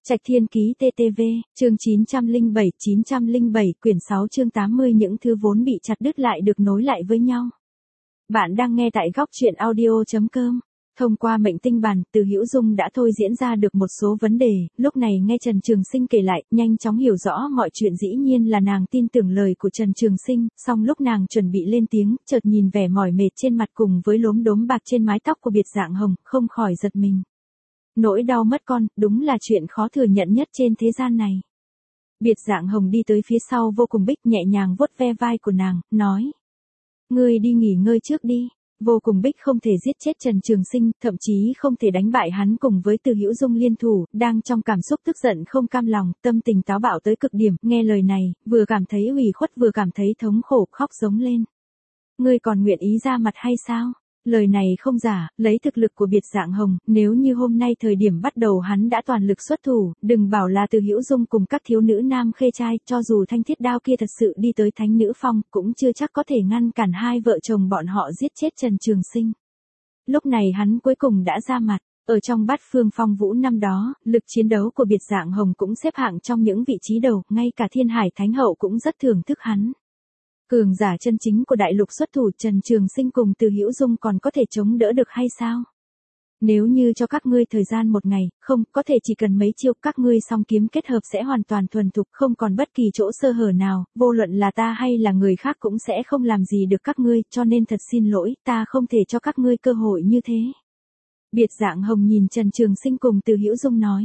Trạch Thiên Ký TTV, chương 907, quyển 6 chương 80 những thứ vốn bị chặt đứt lại được nối lại với nhau. Bạn đang nghe tại góc truyện audio.com. Thông qua mệnh tinh bản, Từ Hữu Dung đã thôi diễn ra được một số vấn đề, lúc này nghe Trần Trường Sinh kể lại, nhanh chóng hiểu rõ mọi chuyện. Dĩ nhiên là nàng tin tưởng lời của Trần Trường Sinh, song lúc nàng chuẩn bị lên tiếng, chợt nhìn vẻ mỏi mệt trên mặt cùng với lốm đốm bạc trên mái tóc của Biệt Dạng Hồng, không khỏi giật mình. Nỗi đau mất con, đúng là chuyện khó thừa nhận nhất trên thế gian này. Biệt Dạng Hồng đi tới phía sau Vô Cùng Bích, nhẹ nhàng vuốt ve vai của nàng, nói. Ngươi đi nghỉ ngơi trước đi. Vô Cùng Bích không thể giết chết Trần Trường Sinh, thậm chí không thể đánh bại hắn cùng với Từ Hữu Dung liên thủ, đang trong cảm xúc tức giận không cam lòng, tâm tình táo bạo tới cực điểm, nghe lời này, vừa cảm thấy ủy khuất vừa cảm thấy thống khổ, khóc giống lên. Ngươi còn nguyện ý ra mặt hay sao? Lời này không giả, lấy thực lực của Biệt Dạng Hồng, nếu như hôm nay thời điểm bắt đầu hắn đã toàn lực xuất thủ, đừng bảo là Từ Hữu Dung cùng các thiếu nữ nam khê trai, cho dù thanh thiết đao kia thật sự đi tới thánh nữ phong, cũng chưa chắc có thể ngăn cản hai vợ chồng bọn họ giết chết Trần Trường Sinh. Lúc này hắn cuối cùng đã ra mặt. Ở trong Bát Phương Phong Vũ năm đó, lực chiến đấu của Biệt Dạng Hồng cũng xếp hạng trong những vị trí đầu, ngay cả Thiên Hải Thánh Hậu cũng rất thưởng thức hắn. Cường giả chân chính của đại lục xuất thủ, Trần Trường Sinh cùng Từ Hữu Dung còn có thể chống đỡ được hay sao? Nếu như cho các ngươi thời gian một ngày, không, có thể chỉ cần mấy chiêu, các ngươi song kiếm kết hợp sẽ hoàn toàn thuần thục, không còn bất kỳ chỗ sơ hở nào, vô luận là ta hay là người khác cũng sẽ không làm gì được các ngươi, cho nên thật xin lỗi, ta không thể cho các ngươi cơ hội như thế. Biệt Dạng Hồng nhìn Trần Trường Sinh cùng Từ Hữu Dung nói.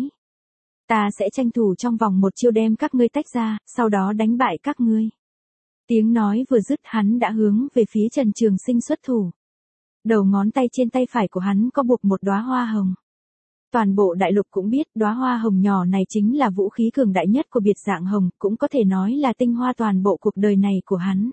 Ta sẽ tranh thủ trong vòng một chiêu đem các ngươi tách ra, sau đó đánh bại các ngươi. Tiếng nói vừa dứt, hắn đã hướng về phía Trần Trường Sinh xuất thủ. Đầu ngón tay trên tay phải của hắn có buộc một đóa hoa hồng. Toàn bộ đại lục cũng biết đóa hoa hồng nhỏ này chính là vũ khí cường đại nhất của Biệt Dạng Hồng, cũng có thể nói là tinh hoa toàn bộ cuộc đời này của hắn.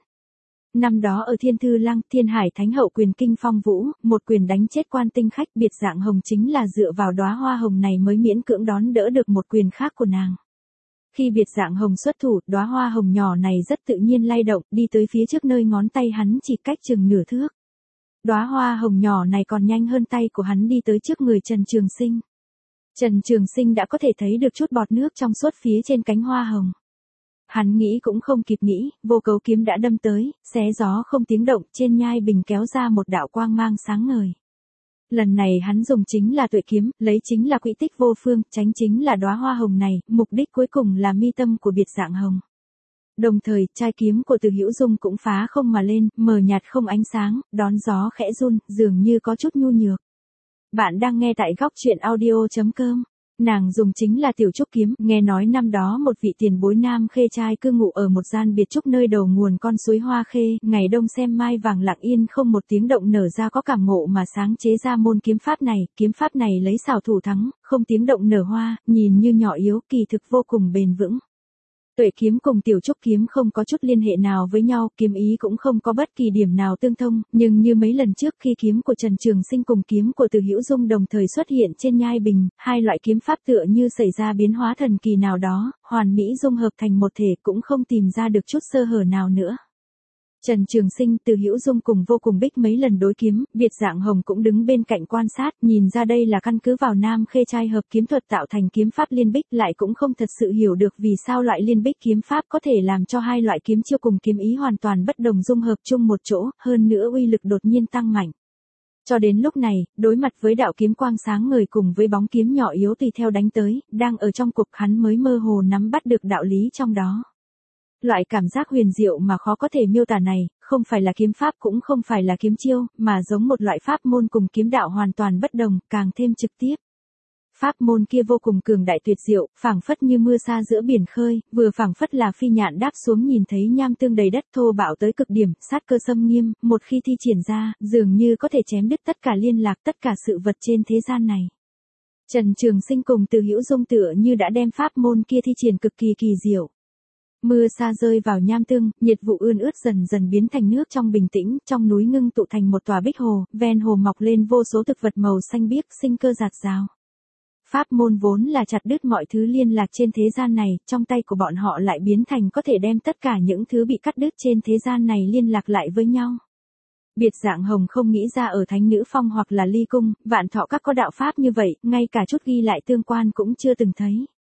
Năm đó ở Thiên Thư Lăng, Thiên Hải Thánh Hậu quyền kinh phong vũ, một quyền đánh chết Quan Tinh Khách, Biệt Dạng Hồng chính là dựa vào đóa hoa hồng này mới miễn cưỡng đón đỡ được một quyền khác của nàng. Khi Biệt Dạng Hồng xuất thủ, đóa hoa hồng nhỏ này rất tự nhiên lay động, đi tới phía trước nơi ngón tay hắn chỉ cách chừng nửa thước. Đóa hoa hồng nhỏ này còn nhanh hơn tay của hắn đi tới trước người Trần Trường Sinh. Trần Trường Sinh đã có thể thấy được chút bọt nước trong suốt phía trên cánh hoa hồng. Hắn nghĩ cũng không kịp nghĩ, vô cấu kiếm đã đâm tới, xé gió không tiếng động, trên nhai bình kéo ra một đạo quang mang sáng ngời. Lần này hắn dùng chính là tuệ kiếm, lấy chính là quỹ tích vô phương, tránh chính là đóa hoa hồng này, mục đích cuối cùng là mi tâm của Biệt Dạng Hồng. Đồng thời, trai kiếm của Từ Hữu Dung cũng phá không mà lên, mờ nhạt không ánh sáng, đón gió khẽ run, dường như có chút nhu nhược. Bạn đang nghe tại góc truyện audio.com. Nàng dùng chính là tiểu trúc kiếm, nghe nói năm đó một vị tiền bối nam khê trai cư ngụ ở một gian biệt trúc nơi đầu nguồn con suối Hoa Khê, ngày đông xem mai vàng lặng yên không một tiếng động nở ra, có cảm ngộ mà sáng chế ra môn kiếm pháp này lấy xảo thủ thắng, không tiếng động nở hoa, nhìn như nhỏ yếu, kỳ thực vô cùng bền vững. Tuệ kiếm cùng tiểu trúc kiếm không có chút liên hệ nào với nhau, kiếm ý cũng không có bất kỳ điểm nào tương thông, nhưng như mấy lần trước khi kiếm của Trần Trường Sinh cùng kiếm của Từ Hữu Dung đồng thời xuất hiện trên nhai bình, hai loại kiếm pháp tựa như xảy ra biến hóa thần kỳ nào đó, hoàn mỹ dung hợp thành một thể, cũng không tìm ra được chút sơ hở nào nữa. Trần Trường Sinh, Từ Hữu Dung cùng Vô Cùng Bích mấy lần đối kiếm, Biệt Dạng Hồng cũng đứng bên cạnh quan sát, nhìn ra đây là căn cứ vào nam khê trai hợp kiếm thuật tạo thành kiếm pháp liên bích, lại cũng không thật sự hiểu được vì sao loại liên bích kiếm pháp có thể làm cho hai loại kiếm chiêu cùng kiếm ý hoàn toàn bất đồng dung hợp chung một chỗ, hơn nữa uy lực đột nhiên tăng mạnh. Cho đến lúc này, đối mặt với đạo kiếm quang sáng ngời cùng với bóng kiếm nhỏ yếu tùy theo đánh tới, đang ở trong cuộc, hắn mới mơ hồ nắm bắt được đạo lý trong đó. Loại cảm giác huyền diệu mà khó có thể miêu tả này, không phải là kiếm pháp cũng không phải là kiếm chiêu, mà giống một loại pháp môn cùng kiếm đạo hoàn toàn bất đồng, càng thêm trực tiếp. Pháp môn kia vô cùng cường đại tuyệt diệu, phảng phất như mưa sa giữa biển khơi, vừa phảng phất là phi nhạn đáp xuống nhìn thấy nham tương đầy đất, thô bạo tới cực điểm, sát cơ xâm nghiêm, một khi thi triển ra, dường như có thể chém đứt tất cả liên lạc, tất cả sự vật trên thế gian này. Trần Trường Sinh cùng Từ Hữu Dung tựa như đã đem pháp môn kia thi triển cực kỳ kỳ diệu. Mưa sa rơi vào nham tương, nhiệt vụ ươn ướt dần dần biến thành nước trong bình tĩnh, trong núi ngưng tụ thành một tòa bích hồ, ven hồ mọc lên vô số thực vật màu xanh biếc, sinh cơ rạt rào. Pháp môn vốn là chặt đứt mọi thứ liên lạc trên thế gian này, trong tay của bọn họ lại biến thành có thể đem tất cả những thứ bị cắt đứt trên thế gian này liên lạc lại với nhau. Biệt Dạng Hồng không nghĩ ra ở Thánh Nữ Phong hoặc là Ly Cung, Vạn Thọ Các có đạo pháp như vậy, ngay cả chút ghi lại tương quan cũng chưa từng thấy.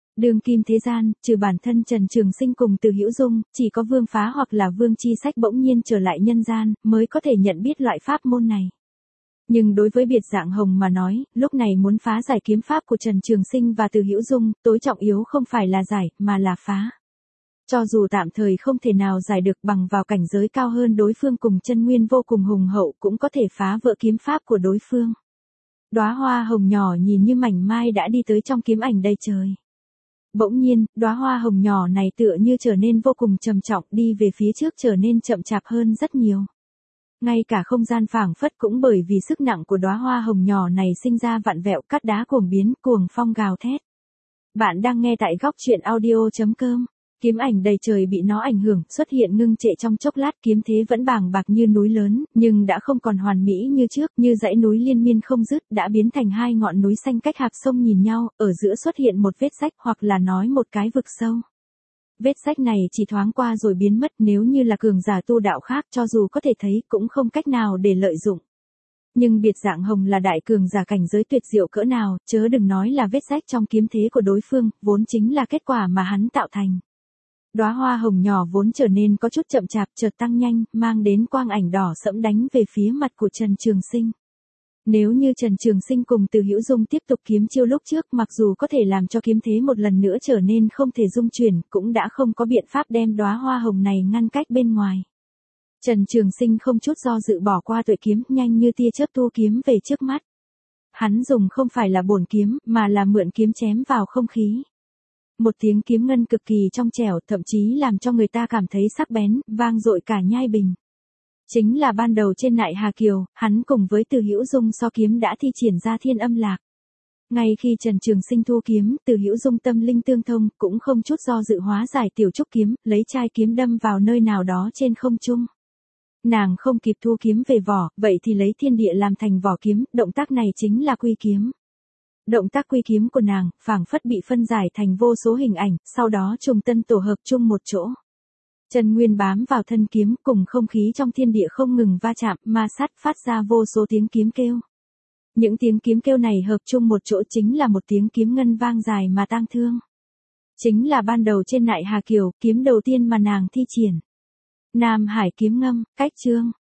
Đương kim thế gian, trừ bản thân Trần Trường Sinh cùng Từ Hữu Dung, chỉ có Vương Phá hoặc là Vương Chi Sách bỗng nhiên trở lại nhân gian, mới có thể nhận biết loại pháp môn này. Nhưng đối với Biệt Dạng Hồng mà nói, lúc này muốn phá giải kiếm pháp của Trần Trường Sinh và Từ Hữu Dung, tối trọng yếu không phải là giải, mà là phá. Cho dù tạm thời không thể nào giải được bằng vào cảnh giới cao hơn đối phương cùng chân nguyên vô cùng hùng hậu cũng có thể phá vỡ kiếm pháp của đối phương. Đóa hoa hồng nhỏ nhìn như mảnh mai đã đi tới trong kiếm ảnh đầy trời. Bỗng nhiên, đóa hoa hồng nhỏ này tựa như trở nên vô cùng trầm trọng, đi về phía trước trở nên chậm chạp hơn rất nhiều. Ngay cả không gian phảng phất cũng bởi vì sức nặng của đóa hoa hồng nhỏ này sinh ra vặn vẹo, cắt đá cuồng biến, cuồng phong gào thét. Bạn đang nghe tại góc truyện audio.com. Kiếm ảnh đầy trời bị nó ảnh hưởng, xuất hiện ngưng trệ trong chốc lát, kiếm thế vẫn bàng bạc như núi lớn, nhưng đã không còn hoàn mỹ như trước, như dãy núi liên miên không dứt, đã biến thành hai ngọn núi xanh cách hạp sông nhìn nhau, ở giữa xuất hiện một vết rách hoặc là nói một cái vực sâu. Vết rách này chỉ thoáng qua rồi biến mất, nếu như là cường giả tu đạo khác cho dù có thể thấy cũng không cách nào để lợi dụng. Nhưng Biệt Dạng Hồng là đại cường giả cảnh giới tuyệt diệu cỡ nào, chớ đừng nói là vết rách trong kiếm thế của đối phương, vốn chính là kết quả mà hắn tạo thành. Đóa hoa hồng nhỏ vốn trở nên có chút chậm chạp chợt tăng nhanh, mang đến quang ảnh đỏ sẫm đánh về phía mặt của Trần Trường Sinh. Nếu như Trần Trường Sinh cùng Từ Hữu Dung tiếp tục kiếm chiêu lúc trước, mặc dù có thể làm cho kiếm thế một lần nữa trở nên không thể dung chuyển, cũng đã không có biện pháp đem đóa hoa hồng này ngăn cách bên ngoài. Trần Trường Sinh không chút do dự bỏ qua tuệ kiếm, nhanh như tia chớp tu kiếm về trước mắt. Hắn dùng không phải là bổn kiếm, mà là mượn kiếm chém vào không khí. Một tiếng kiếm ngân cực kỳ trong trẻo, thậm chí làm cho người ta cảm thấy sắc bén, vang dội cả nhai bình. Chính là ban đầu trên Nại Hà Kiều, hắn cùng với Từ Hữu Dung so kiếm đã thi triển ra thiên âm lạc. Ngay khi Trần Trường Sinh thu kiếm, Từ Hữu Dung tâm linh tương thông, cũng không chút do dự hóa giải tiểu trúc kiếm, lấy chai kiếm đâm vào nơi nào đó trên không trung. Nàng không kịp thu kiếm về vỏ, vậy thì lấy thiên địa làm thành vỏ kiếm, động tác này chính là quy kiếm. Động tác quy kiếm của nàng, phảng phất bị phân giải thành vô số hình ảnh, sau đó trùng tân tổ hợp chung một chỗ. Chân nguyên bám vào thân kiếm, cùng không khí trong thiên địa không ngừng va chạm, ma sát, phát ra vô số tiếng kiếm kêu. Những tiếng kiếm kêu này hợp chung một chỗ chính là một tiếng kiếm ngân vang dài mà tang thương. Chính là ban đầu trên Nại Hà Kiều, kiếm đầu tiên mà nàng thi triển. Nam Hải kiếm ngâm, cách chương.